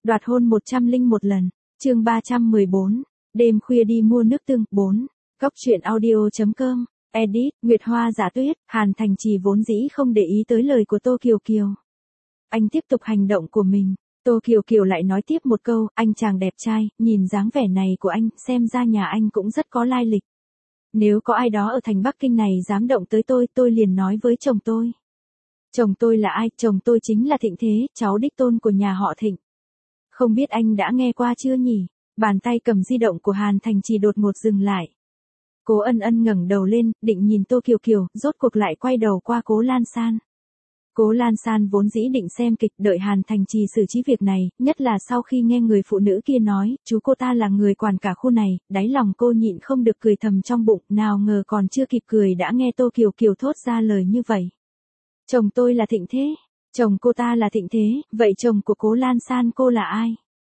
Đoạt hôn 101 lần. Chương 314. Đêm khuya đi mua nước tương. 4. Góc truyện audio.com. Edit. Nguyệt Hoa Dạ Tuyết. Hàn Thành Trì vốn dĩ không để ý tới lời của Tô Kiều Kiều. Anh tiếp tục hành động của mình. Tô Kiều Kiều lại nói tiếp một câu, anh chàng đẹp trai, nhìn dáng vẻ này của anh, xem ra nhà anh cũng rất có lai lịch. Nếu có ai đó ở thành Bắc Kinh này dám động tới tôi liền nói với chồng tôi. Chồng tôi là ai? Chồng tôi chính là Thịnh Thế, cháu đích tôn của nhà họ Thịnh. Không biết anh đã nghe qua chưa nhỉ? Bàn tay cầm di động của Hàn Thành Trì đột ngột dừng lại. Cố Ân Ân ngẩng đầu lên, định nhìn Tô Kiều Kiều, rốt cuộc lại quay đầu qua Cố Lan San. Cố Lan San vốn dĩ định xem kịch đợi Hàn Thành Trì xử trí việc này, nhất là sau khi nghe người phụ nữ kia nói, chú cô ta là người quản cả khu này, đáy lòng cô nhịn không được cười thầm trong bụng, nào ngờ còn chưa kịp cười đã nghe Tô Kiều Kiều thốt ra lời như vậy. Chồng tôi là Thịnh Thế, chồng cô ta là Thịnh Thế, vậy chồng của Cố Lan San cô là ai?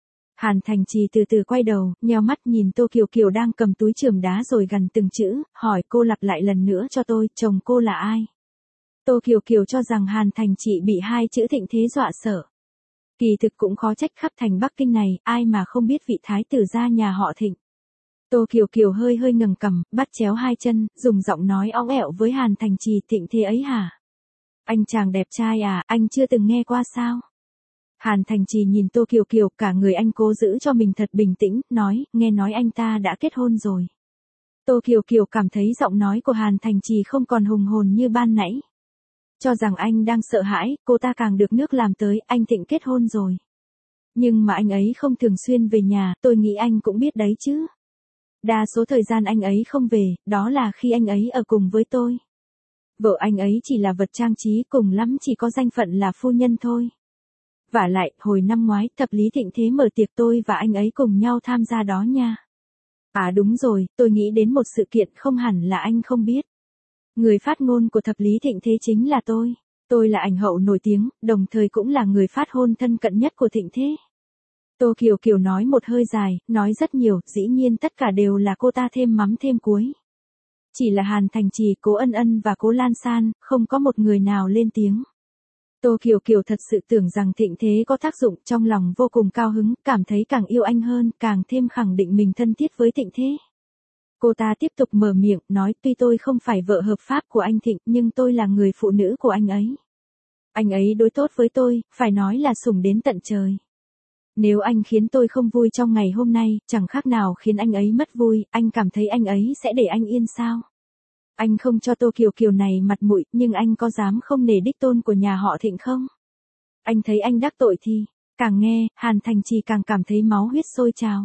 Hàn Thành Trì từ từ quay đầu, nheo mắt nhìn Tô Kiều Kiều đang cầm túi chườm đá rồi gằn từng chữ, hỏi cô lặp lại lần nữa cho tôi, chồng cô là ai? Tô Kiều Kiều cho rằng Hàn Thành Trì bị hai chữ Thịnh Thế dọa sợ. Kỳ thực cũng khó trách khắp thành Bắc Kinh này, ai mà không biết vị thái tử gia nhà họ Thịnh. Tô Kiều Kiều hơi ngẩng cằm, bắt chéo hai chân, dùng giọng nói óng ẹo với Hàn Thành Trì, Thịnh Thế ấy hả? Anh chàng đẹp trai à, anh chưa từng nghe qua sao? Hàn Thành Trì nhìn Tô Kiều Kiều, cả người anh cố giữ cho mình thật bình tĩnh, nói, nghe nói anh ta đã kết hôn rồi. Tô Kiều Kiều cảm thấy giọng nói của Hàn Thành Trì không còn hùng hồn như ban nãy. Cho rằng anh đang sợ hãi, cô ta càng được nước làm tới, anh Thịnh kết hôn rồi. Nhưng mà anh ấy không thường xuyên về nhà, tôi nghĩ anh cũng biết đấy chứ. Đa số thời gian anh ấy không về, đó là khi anh ấy ở cùng với tôi. Vợ anh ấy chỉ là vật trang trí, cùng lắm chỉ có danh phận là phu nhân thôi. Vả lại, hồi năm ngoái, thập lý Thịnh Thế mở tiệc tôi và anh ấy cùng nhau tham gia đó nha. À đúng rồi, tôi nghĩ đến một sự kiện không hẳn là anh không biết. Người phát ngôn của thập lý Thịnh Thế chính là tôi. Tôi là ảnh hậu nổi tiếng, đồng thời cũng là người phát ngôn thân cận nhất của Thịnh Thế. Tô Kiều Kiều nói một hơi dài, nói rất nhiều, dĩ nhiên tất cả đều là cô ta thêm mắm thêm muối. Chỉ là Hàn Thành Trì, Cố Ân Ân và Cố Lan San, không có một người nào lên tiếng. Tô Kiều Kiều thật sự tưởng rằng Thịnh Thế có tác dụng, trong lòng vô cùng cao hứng, cảm thấy càng yêu anh hơn, càng thêm khẳng định mình thân thiết với Thịnh Thế. Cô ta tiếp tục mở miệng, nói tuy tôi không phải vợ hợp pháp của anh Thịnh, nhưng tôi là người phụ nữ của anh ấy. Anh ấy đối tốt với tôi, phải nói là sủng đến tận trời. Nếu anh khiến tôi không vui trong ngày hôm nay, chẳng khác nào khiến anh ấy mất vui, anh cảm thấy anh ấy sẽ để anh yên sao? Anh không cho Tô Kiều Kiều này mặt mũi, nhưng anh có dám không nể đích tôn của nhà họ Thịnh không? Anh thấy anh đắc tội thì, càng nghe, Hàn Thành Trì càng cảm thấy máu huyết sôi trào.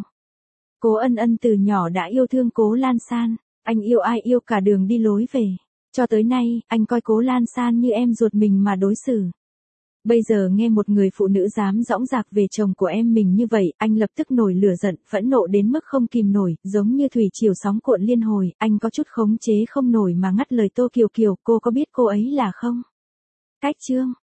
Cố Ân Ân từ nhỏ đã yêu thương Cố Lan San, anh yêu ai yêu cả đường đi lối về. Cho tới nay, anh coi Cố Lan San như em ruột mình mà đối xử. Bây giờ nghe một người phụ nữ dám dõng dạc về chồng của em mình như vậy, anh lập tức nổi lửa giận, phẫn nộ đến mức không kìm nổi, giống như thủy triều sóng cuộn liên hồi, anh có chút khống chế không nổi mà ngắt lời Tô Kiều Kiều, cô có biết cô ấy là không? Cách chương.